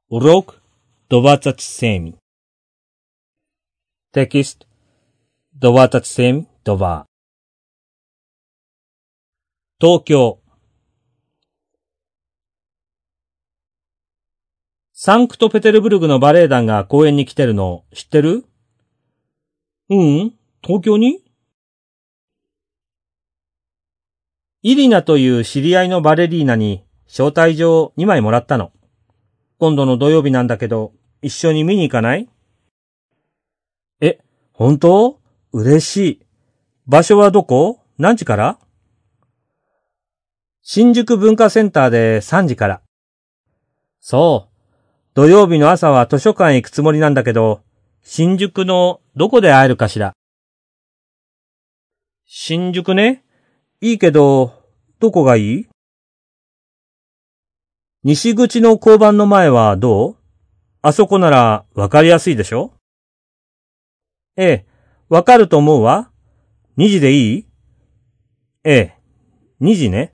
Урок 27. Текст 27.2. 東京。サンクトペテルブルグのバレエ団が公演に来てるの知ってる？東京に？イリナという知り合いのバレリーナに招待状を2枚もらったの。今度の土曜日なんだけど、一緒に見に行かない？本当？嬉しい。場所はどこ？何時から？新宿文化センターで3時から。そう。土曜日の朝は図書館へ行くつもりなんだけど、新宿のどこで会えるかしら？新宿ね。いいけど、どこがいい？西口の交番の前はどう？あそこならわかりやすいでしょ？わかると思うわ。2時でいい？2時ね。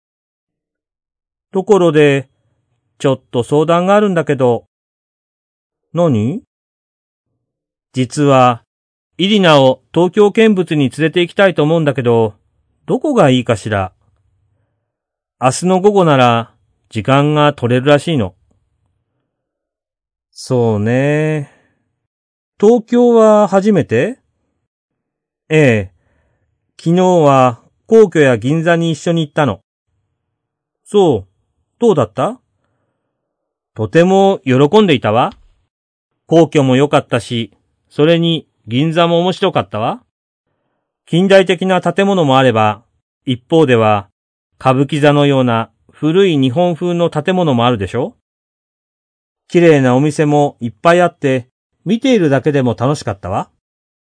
ところで、ちょっと相談があるんだけど。何？実は、イリナを東京見物に連れて行きたいと思うんだけど、どこがいいかしら？明日の午後なら、時間が取れるらしいの。そうね。東京は初めて？昨日は皇居や銀座に一緒に行ったの。そう。どうだった？とても喜んでいたわ。皇居も良かったし、それに銀座も面白かったわ。近代的な建物もあれば、一方では歌舞伎座のような古い日本風の建物もあるでしょ？綺麗なお店もいっぱいあって、見ているだけでも楽しかったわ。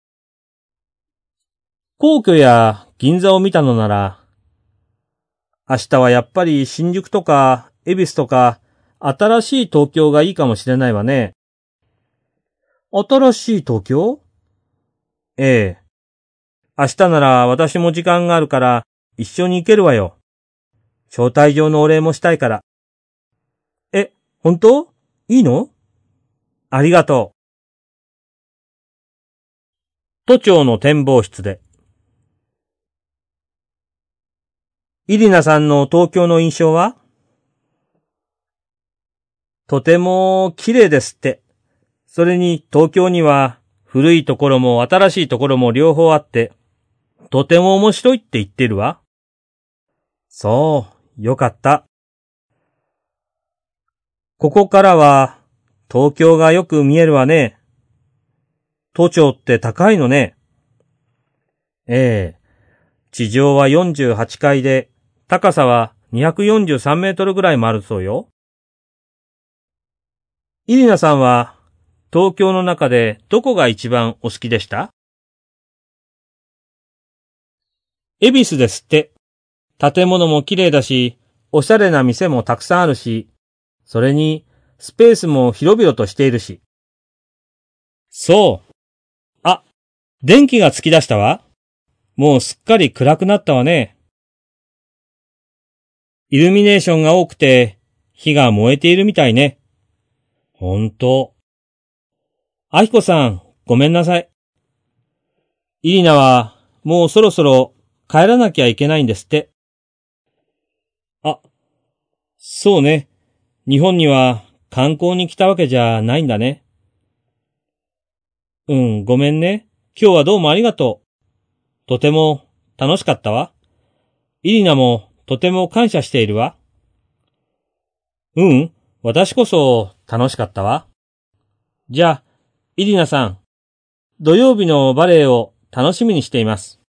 皇居や銀座を見たのなら、明日はやっぱり新宿とか恵比寿とか新しい東京がいいかもしれないわね。新しい東京？明日なら私も時間があるから一緒に行けるわよ。招待状のお礼もしたいから。本当？いいの？ありがとう。都庁の展望室で。イリナさんの東京の印象は？とても綺麗ですって。それに東京には古いところも新しいところも両方あって、とても面白いって言ってるわ。そう、よかった。ここからは東京がよく見えるわね。都庁って高いのね。地上は48階で、高さは243メートルぐらいもあるそうよ。イリナさんは東京の中でどこが一番お好きでした？恵比寿ですって。建物も綺麗だし、おしゃれな店もたくさんあるし、それにスペースも広々としているし。そう。電気がつき出したわ。もうすっかり暗くなったわね。イルミネーションが多くて、火が燃えているみたいね。ほんと。アヒコさん、ごめんなさい。イリナは、もうそろそろ帰らなきゃいけないんですって。そうね。日本には観光に来たわけじゃないんだね。ごめんね。今日はどうもありがとう。とても楽しかったわ。イリナもとても感謝しているわ。私こそ楽しかったわ。じゃあ、イリナさん、土曜日のバレエを楽しみにしています。